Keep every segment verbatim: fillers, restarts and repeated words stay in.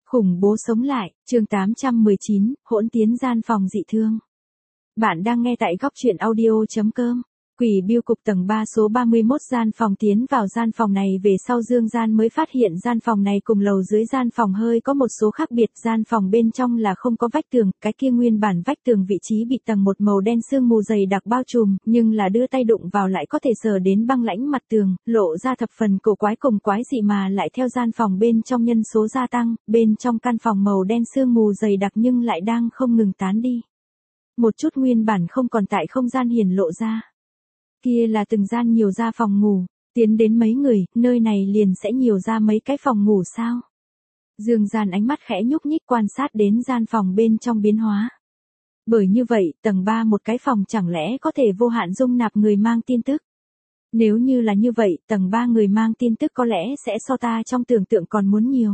Khủng bố sống lại, chương tám trăm mười chín, hỗn tiến gian phòng dị thương. Bạn đang nghe tại góc truyện audio chấm com. Quỷ biêu cục tầng ba số ba mươi mốt gian phòng. Tiến vào gian phòng này về sau Dương Gian mới phát hiện gian phòng này cùng lầu dưới gian phòng hơi có một số khác biệt. Gian phòng bên trong là không có vách tường, cái kia nguyên bản vách tường vị trí bị tầng một màu đen sương mù dày đặc bao trùm, nhưng là đưa tay đụng vào lại có thể sờ đến băng lãnh mặt tường, lộ ra thập phần cổ quái cùng quái dị mà lại theo gian phòng bên trong nhân số gia tăng, bên trong căn phòng màu đen sương mù dày đặc nhưng lại đang không ngừng tán đi. Một chút nguyên bản không còn tại không gian hiển lộ ra. Kia là từng gian nhiều ra phòng ngủ, tiến đến mấy người, nơi này liền sẽ nhiều ra mấy cái phòng ngủ sao? Dương Gian ánh mắt khẽ nhúc nhích quan sát đến gian phòng bên trong biến hóa. Bởi như vậy, tầng ba một cái phòng chẳng lẽ có thể vô hạn dung nạp người mang tin tức? Nếu như là như vậy, tầng ba người mang tin tức có lẽ sẽ so ta trong tưởng tượng còn muốn nhiều.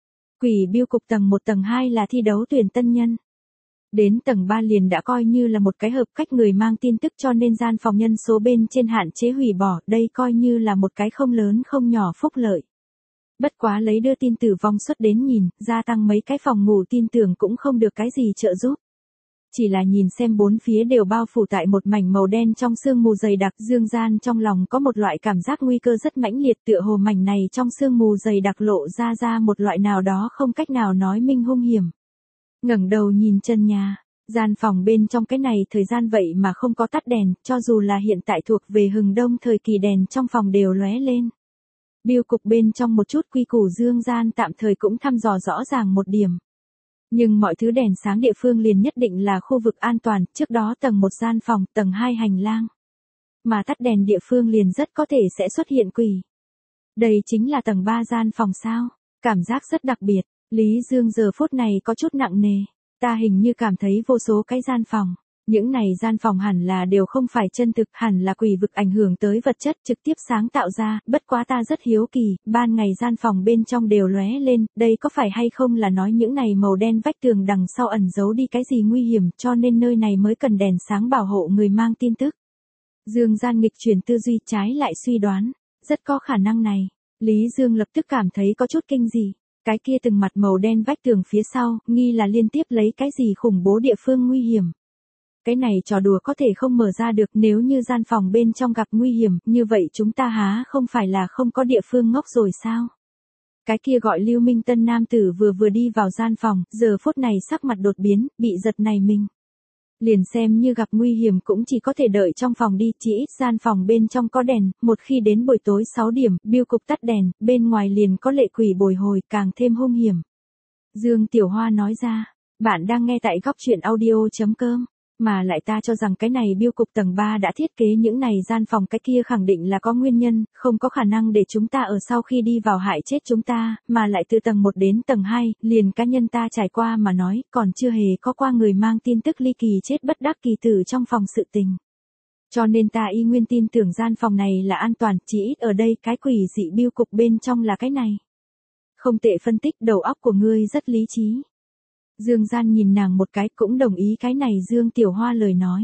Quỷ biêu cục tầng một tầng hai là thi đấu tuyển tân nhân. Đến tầng ba liền đã coi như là một cái hợp cách người mang tin tức, cho nên gian phòng nhân số bên trên hạn chế hủy bỏ, đây coi như là một cái không lớn không nhỏ phúc lợi. Bất quá lấy đưa tin tử vong suất đến nhìn, gia tăng mấy cái phòng ngủ tin tưởng cũng không được cái gì trợ giúp. Chỉ là nhìn xem bốn phía đều bao phủ tại một mảnh màu đen trong sương mù dày đặc, Dương Gian trong lòng có một loại cảm giác nguy cơ rất mãnh liệt, tựa hồ mảnh này trong sương mù dày đặc lộ ra ra một loại nào đó không cách nào nói minh hung hiểm. Ngẩng đầu nhìn chân nhà, gian phòng bên trong cái này thời gian vậy mà không có tắt đèn, cho dù là hiện tại thuộc về hừng đông thời kỳ đèn trong phòng đều lóe lên. Biêu cục bên trong một chút quy củ Dương Gian tạm thời cũng thăm dò rõ ràng một điểm. Nhưng mọi thứ đèn sáng địa phương liền nhất định là khu vực an toàn, trước đó tầng một gian phòng, tầng hai hành lang. Mà tắt đèn địa phương liền rất có thể sẽ xuất hiện quỷ. Đây chính là tầng ba gian phòng sao, cảm giác rất đặc biệt. Lý Dương giờ phút này có chút nặng nề, ta hình như cảm thấy vô số cái gian phòng, những này gian phòng hẳn là đều không phải chân thực, hẳn là quỷ vực ảnh hưởng tới vật chất trực tiếp sáng tạo ra, bất quá ta rất hiếu kỳ, ban ngày gian phòng bên trong đều lóe lên, đây có phải hay không là nói những này màu đen vách tường đằng sau ẩn giấu đi cái gì nguy hiểm, cho nên nơi này mới cần đèn sáng bảo hộ người mang tin tức. Dương Gian nghịch chuyển tư duy, trái lại suy đoán, rất có khả năng này. Lý Dương lập tức cảm thấy có chút kinh dị. Cái kia từng mặt màu đen vách tường phía sau, nghi là liên tiếp lấy cái gì khủng bố địa phương nguy hiểm. Cái này trò đùa có thể không mở ra được, nếu như gian phòng bên trong gặp nguy hiểm, như vậy chúng ta há không phải là không có địa phương ngốc rồi sao? Cái kia gọi Lưu Minh Tân nam tử vừa vừa đi vào gian phòng, giờ phút này sắc mặt đột biến, bị giật này mình. Liền xem như gặp nguy hiểm cũng chỉ có thể đợi trong phòng đi, chỉ ít gian phòng bên trong có đèn, một khi đến buổi tối sáu điểm, biêu cục tắt đèn, bên ngoài liền có lệ quỷ bồi hồi, càng thêm hung hiểm. Dương Tiểu Hoa nói ra, bạn đang nghe tại góc truyện audio chấm com, mà lại ta cho rằng cái này biêu cục tầng ba đã thiết kế những này gian phòng, cái kia khẳng định là có nguyên nhân, không có khả năng để chúng ta ở sau khi đi vào hại chết chúng ta, mà lại từ tầng một đến tầng hai, liền cá nhân ta trải qua mà nói, còn chưa hề có qua người mang tin tức ly kỳ chết bất đắc kỳ tử trong phòng sự tình. Cho nên ta y nguyên tin tưởng gian phòng này là an toàn, chỉ ít ở đây cái quỷ dị biêu cục bên trong là cái này. Không tệ phân tích, đầu óc của ngươi rất lý trí. Dương Gian nhìn nàng một cái, cũng đồng ý cái này Dương Tiểu Hoa lời nói.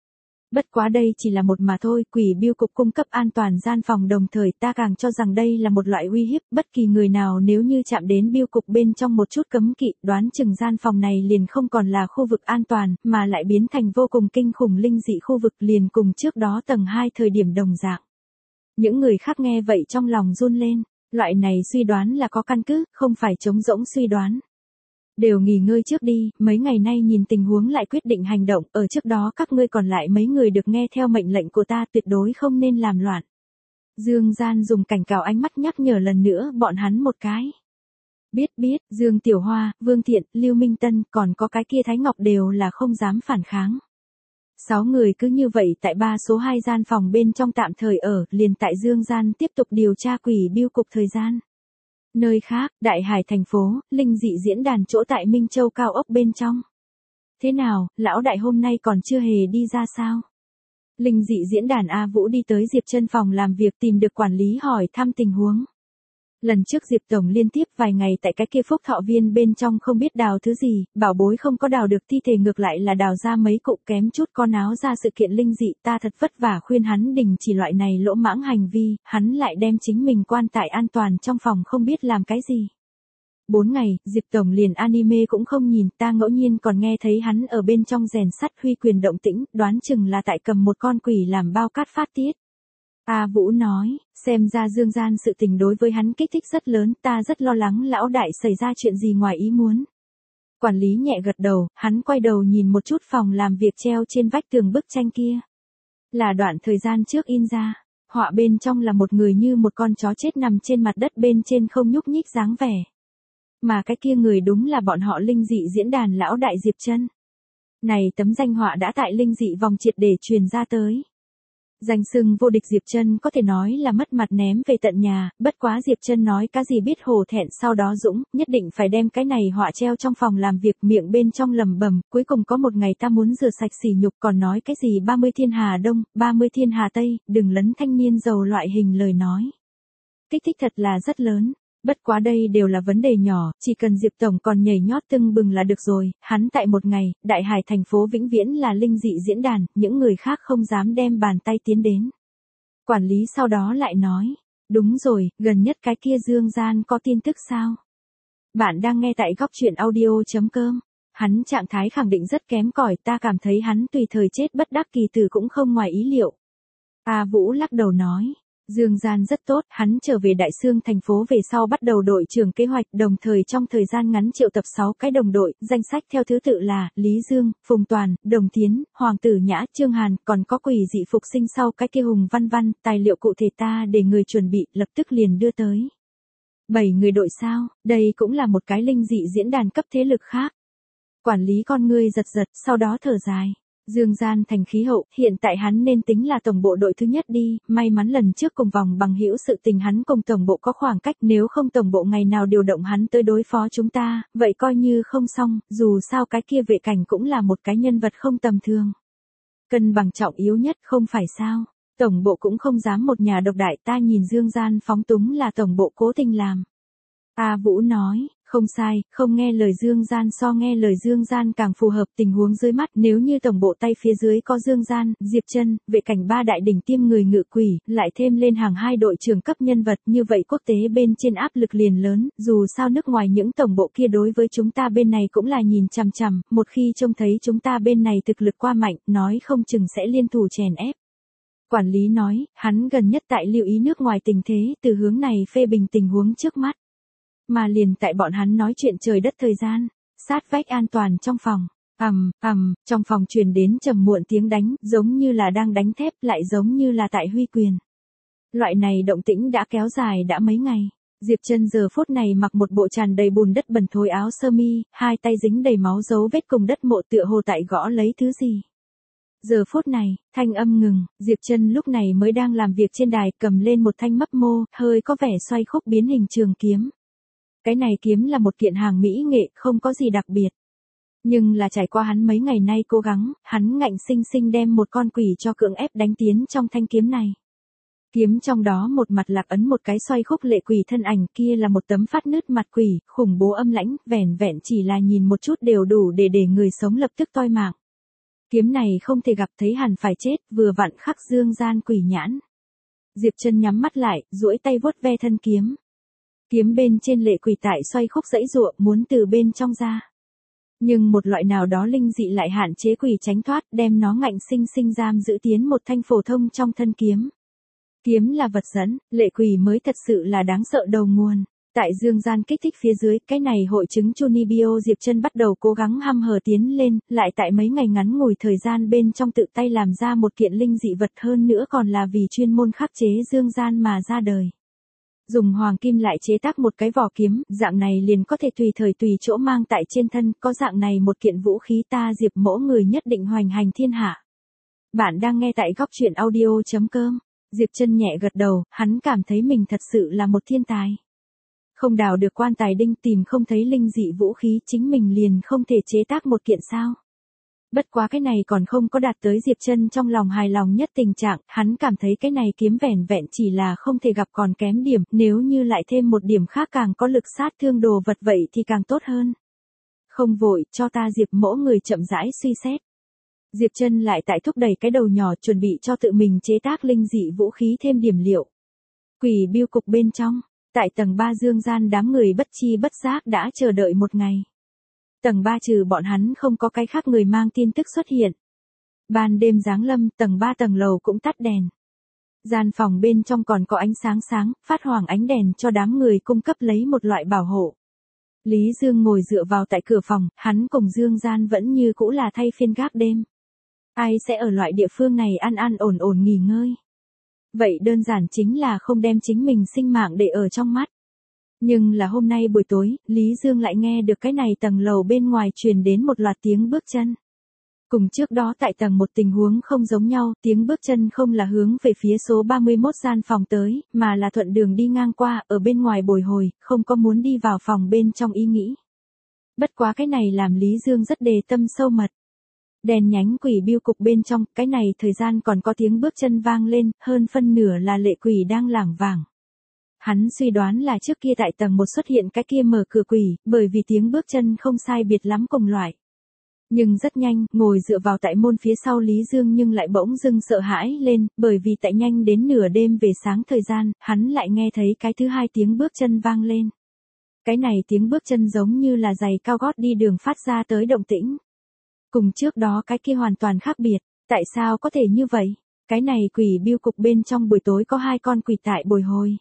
Bất quá đây chỉ là một mà thôi, quỷ biêu cục cung cấp an toàn gian phòng, đồng thời ta càng cho rằng đây là một loại uy hiếp, bất kỳ người nào nếu như chạm đến biêu cục bên trong một chút cấm kỵ, đoán chừng gian phòng này liền không còn là khu vực an toàn, mà lại biến thành vô cùng kinh khủng linh dị khu vực, liền cùng trước đó tầng hai thời điểm đồng dạng. Những người khác nghe vậy trong lòng run lên, loại này suy đoán là có căn cứ, không phải trống rỗng suy đoán. Đều nghỉ ngơi trước đi, mấy ngày nay nhìn tình huống lại quyết định hành động, ở trước đó các ngươi còn lại mấy người được nghe theo mệnh lệnh của ta, tuyệt đối không nên làm loạn. Dương Gian dùng cảnh cáo ánh mắt nhắc nhở lần nữa bọn hắn một cái. Biết biết, Dương Tiểu Hoa, Vương Thiện, Lưu Minh Tân, còn có cái kia Thái Ngọc đều là không dám phản kháng. Sáu người cứ như vậy tại ba số hai gian phòng bên trong tạm thời ở, liền tại Dương Gian tiếp tục điều tra quỷ biêu cục thời gian. Nơi khác, Đại Hải thành phố, linh dị diễn đàn chỗ tại Minh Châu cao ốc bên trong. Thế nào, lão đại hôm nay còn chưa hề đi ra sao? Linh dị diễn đàn A Vũ đi tới Diệp Trân phòng làm việc, tìm được quản lý hỏi thăm tình huống. Lần trước Diệp Tổng liên tiếp vài ngày tại cái kia phúc thọ viên bên trong không biết đào thứ gì, bảo bối không có đào được thi thể, ngược lại là đào ra mấy cục kém chút con áo ra sự kiện linh dị, ta thật vất vả khuyên hắn đình chỉ loại này lỗ mãng hành vi, hắn lại đem chính mình quan tại an toàn trong phòng không biết làm cái gì. Bốn ngày, Diệp Tổng liền anime cũng không nhìn, ta ngẫu nhiên còn nghe thấy hắn ở bên trong rèn sắt huy quyền động tĩnh, đoán chừng là tại cầm một con quỷ làm bao cát phát tiết. A Vũ nói, xem ra Dương Gian sự tình đối với hắn kích thích rất lớn, ta rất lo lắng lão đại xảy ra chuyện gì ngoài ý muốn. Quản lý nhẹ gật đầu, hắn quay đầu nhìn một chút phòng làm việc treo trên vách tường bức tranh kia. Là đoạn thời gian trước in ra, họa bên trong là một người như một con chó chết nằm trên mặt đất bên trên không nhúc nhích dáng vẻ. Mà cái kia người đúng là bọn họ linh dị diễn đàn lão đại Diệp Chân. Này tấm danh họa đã tại linh dị vòng triệt để truyền ra tới. Danh xưng vô địch Diệp Chân có thể nói là mất mặt ném về tận nhà, bất quá Diệp Chân nói cái gì biết hổ thẹn, sau đó dũng, nhất định phải đem cái này họa treo trong phòng làm việc, miệng bên trong lẩm bẩm, cuối cùng có một ngày ta muốn rửa sạch sỉ nhục, còn nói cái gì ba mươi thiên hà đông, ba mươi thiên hà tây, đừng lấn thanh niên giàu loại hình lời nói. Kích thích thật là rất lớn. Bất quá đây đều là vấn đề nhỏ, chỉ cần Diệp Tổng còn nhảy nhót tưng bừng là được rồi, hắn tại một ngày, Đại Hải thành phố vĩnh viễn là linh dị diễn đàn, những người khác không dám đem bàn tay tiến đến. Quản lý sau đó lại nói, đúng rồi, gần nhất cái kia Dương Gian có tin tức sao? Bạn đang nghe tại góc truyện audio.com, hắn trạng thái khẳng định rất kém cỏi, ta cảm thấy hắn tùy thời chết bất đắc kỳ tử cũng không ngoài ý liệu. A Vũ lắc đầu nói. Dương Gian rất tốt, hắn trở về Đại Xương thành phố về sau bắt đầu đội trưởng kế hoạch, đồng thời trong thời gian ngắn triệu tập sáu cái đồng đội, danh sách theo thứ tự là, Lý Dương, Phùng Toàn, Đồng Tiến, Hoàng Tử Nhã, Trương Hàn, còn có quỷ dị phục sinh sau cái kia Hùng Văn Văn, tài liệu cụ thể ta để người chuẩn bị, lập tức liền đưa tới. Bảy người đội sao, đây cũng là một cái linh dị diễn đàn cấp thế lực khác. Quản lý con ngươi giật giật, sau đó thở dài. Dương Gian thành khí hậu, hiện tại hắn nên tính là tổng bộ đội thứ nhất đi, may mắn lần trước cùng vòng bằng hữu sự tình hắn cùng tổng bộ có khoảng cách, nếu không tổng bộ ngày nào điều động hắn tới đối phó chúng ta, vậy coi như không xong, dù sao cái kia vệ cảnh cũng là một cái nhân vật không tầm thường. Cân bằng trọng yếu nhất không phải sao, tổng bộ cũng không dám một nhà độc đại, ta nhìn Dương Gian phóng túng là tổng bộ cố tình làm. A Vũ nói, không sai, không nghe lời Dương Gian so nghe lời Dương Gian càng phù hợp tình huống dưới mắt, nếu như tổng bộ tay phía dưới có Dương Gian, Diệp Chân, vệ cảnh ba đại đỉnh tiêm người ngự quỷ, lại thêm lên hàng hai đội trưởng cấp nhân vật, như vậy quốc tế bên trên áp lực liền lớn, dù sao nước ngoài những tổng bộ kia đối với chúng ta bên này cũng là nhìn chằm chằm, một khi trông thấy chúng ta bên này thực lực qua mạnh, nói không chừng sẽ liên thủ chèn ép. Quản lý nói, hắn gần nhất tại lưu ý nước ngoài tình thế, từ hướng này phê bình tình huống trước mắt. Mà liền tại bọn hắn nói chuyện trời đất thời gian, sát vách an toàn trong phòng, ầm, ầm, trong phòng truyền đến trầm muộn tiếng đánh, giống như là đang đánh thép, lại giống như là tại huy quyền. Loại này động tĩnh đã kéo dài đã mấy ngày. Diệp Chân giờ phút này mặc một bộ tràn đầy bùn đất bẩn thối áo sơ mi, hai tay dính đầy máu dấu vết cùng đất mộ tựa hồ tại gõ lấy thứ gì. Giờ phút này, thanh âm ngừng, Diệp Chân lúc này mới đang làm việc trên đài, cầm lên một thanh mấp mô, hơi có vẻ xoay khúc biến hình trường kiếm. Cái này kiếm là một kiện hàng mỹ nghệ, không có gì đặc biệt. Nhưng là trải qua hắn mấy ngày nay cố gắng, hắn ngạnh sinh sinh đem một con quỷ cho cưỡng ép đánh tiến trong thanh kiếm này. Kiếm trong đó một mặt lạc ấn một cái xoay khúc lệ quỷ thân ảnh, kia là một tấm phát nứt mặt quỷ, khủng bố âm lãnh, vẻn vẹn chỉ là nhìn một chút đều đủ để để người sống lập tức toi mạng. Kiếm này không thể gặp thấy hẳn phải chết, vừa vặn khắc Dương Gian quỷ nhãn. Diệp Chân nhắm mắt lại, duỗi tay vuốt ve thân kiếm. Kiếm bên trên lệ quỷ tại xoay khúc dãy giụa, muốn từ bên trong ra. Nhưng một loại nào đó linh dị lại hạn chế quỷ tránh thoát, đem nó ngạnh sinh sinh giam giữ tiến một thanh phổ thông trong thân kiếm. Kiếm là vật dẫn, lệ quỷ mới thật sự là đáng sợ đầu nguồn. Tại Dương Gian kích thích phía dưới, cái này hội chứng Chunibyo Diệp Chân bắt đầu cố gắng hăm hở tiến lên, lại tại mấy ngày ngắn ngủi thời gian bên trong tự tay làm ra một kiện linh dị vật, hơn nữa còn là vì chuyên môn khắc chế Dương Gian mà ra đời. Dùng hoàng kim lại chế tác một cái vỏ kiếm, dạng này liền có thể tùy thời tùy chỗ mang tại trên thân, có dạng này một kiện vũ khí ta Diệp mỗ người nhất định hoành hành thiên hạ. Bạn đang nghe tại góc truyện audio.com, Diệp Chân nhẹ gật đầu, hắn cảm thấy mình thật sự là một thiên tài. Không đào được quan tài đinh, tìm không thấy linh dị vũ khí, chính mình liền không thể chế tác một kiện sao. Bất quá cái này còn không có đạt tới Diệp Chân trong lòng hài lòng nhất tình trạng, hắn cảm thấy cái này kiếm vẻn vẹn chỉ là không thể gặp còn kém điểm, nếu như lại thêm một điểm khác càng có lực sát thương đồ vật vậy thì càng tốt hơn. Không vội, cho ta Diệp mỗ người chậm rãi suy xét. Diệp Chân lại tại thúc đẩy cái đầu nhỏ chuẩn bị cho tự mình chế tác linh dị vũ khí thêm điểm liệu. Quỷ biêu cục bên trong, Tại tầng ba dương gian đám người bất chi bất giác đã chờ đợi một ngày. Tầng ba trừ bọn hắn không có cái khác người mang tin tức xuất hiện. Ban đêm giáng lâm, tầng ba tầng lầu cũng tắt đèn. Gian phòng bên trong còn có ánh sáng sáng, phát hoàng ánh đèn cho đám người cung cấp lấy một loại bảo hộ. Lý Dương ngồi dựa vào tại cửa phòng, hắn cùng Dương Gian vẫn như cũ là thay phiên gác đêm. Ai sẽ ở loại địa phương này an an ổn ổn nghỉ ngơi? Vậy đơn giản chính là không đem chính mình sinh mạng để ở trong mắt. Nhưng là hôm nay buổi tối, Lý Dương lại nghe được cái này tầng lầu bên ngoài truyền đến một loạt tiếng bước chân. Cùng trước đó tại tầng một tình huống không giống nhau, tiếng bước chân không là hướng về phía số ba mươi mốt gian phòng tới, mà là thuận đường đi ngang qua, ở bên ngoài bồi hồi, không có muốn đi vào phòng bên trong ý nghĩ. Bất quá cái này làm Lý Dương rất đề tâm sâu mật. Đèn nhánh quỷ biêu cục bên trong, cái này thời gian còn có tiếng bước chân vang lên, hơn phân nửa là lệ quỷ đang lảng vảng. Hắn suy đoán là trước kia tại tầng một xuất hiện cái kia mở cửa quỷ, bởi vì tiếng bước chân không sai biệt lắm cùng loại. Nhưng rất nhanh, ngồi dựa vào tại môn phía sau Lý Dương nhưng lại bỗng dưng sợ hãi lên, bởi vì tại nhanh đến nửa đêm về sáng thời gian, hắn lại nghe thấy cái thứ hai tiếng bước chân vang lên. Cái này tiếng bước chân giống như là giày cao gót đi đường phát ra tới động tĩnh. Cùng trước đó cái kia hoàn toàn khác biệt, tại sao có thể như vậy? Cái này quỷ biêu cục bên trong buổi tối có hai con quỷ tại bồi hồi.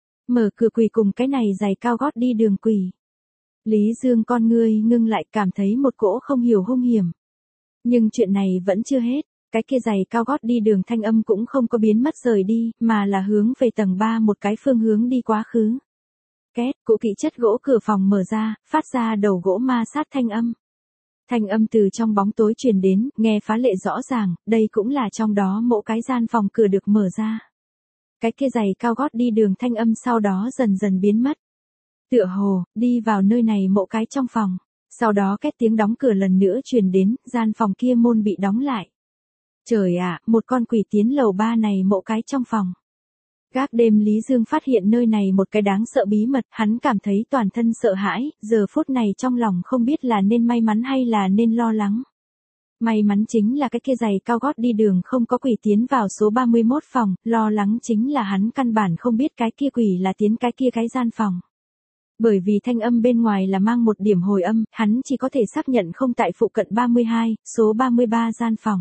Mở cửa quỷ cùng cái này giày cao gót đi đường quỷ. Lý Dương con ngươi ngưng lại cảm thấy một cỗ không hiểu hung hiểm. Nhưng chuyện này vẫn chưa hết, cái kia giày cao gót đi đường thanh âm cũng không có biến mất rời đi, mà là hướng về tầng ba một cái phương hướng đi quá khứ. Két, cũ kỹ chất gỗ cửa phòng mở ra, phát ra đầu gỗ ma sát thanh âm. Thanh âm từ trong bóng tối truyền đến, nghe phá lệ rõ ràng, đây cũng là trong đó mỗi cái gian phòng cửa được mở ra. Cái kia giày cao gót đi đường thanh âm sau đó dần dần biến mất. Tựa hồ, đi vào nơi này mỗi cái trong phòng. Sau đó két tiếng đóng cửa lần nữa truyền đến, gian phòng kia môn bị đóng lại. Trời ạ, một con quỷ tiến lầu ba này mỗi cái trong phòng. Gác đêm Lý Dương phát hiện nơi này một cái đáng sợ bí mật, hắn cảm thấy toàn thân sợ hãi, giờ phút này trong lòng không biết là nên may mắn hay là nên lo lắng. May mắn chính là cái kia giày cao gót đi đường không có quỷ tiến vào số ba mươi mốt phòng, lo lắng chính là hắn căn bản không biết cái kia quỷ là tiến cái kia cái gian phòng. Bởi vì thanh âm bên ngoài là mang một điểm hồi âm, hắn chỉ có thể xác nhận không tại phụ cận ba mươi hai, số ba mươi ba gian phòng.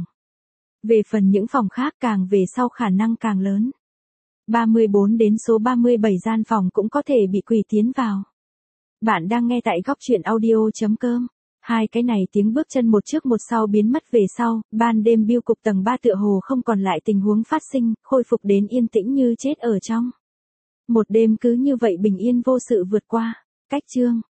Về phần những phòng khác càng về sau khả năng càng lớn. ba mươi bốn đến số ba mươi bảy gian phòng cũng có thể bị quỷ tiến vào. Bạn đang nghe tại góc truyện audio chấm com. Hai cái này tiếng bước chân một trước một sau biến mất về sau, ban đêm biêu cục tầng ba tựa hồ không còn lại tình huống phát sinh, khôi phục đến yên tĩnh như chết ở trong. Một đêm cứ như vậy bình yên vô sự vượt qua. Cách chương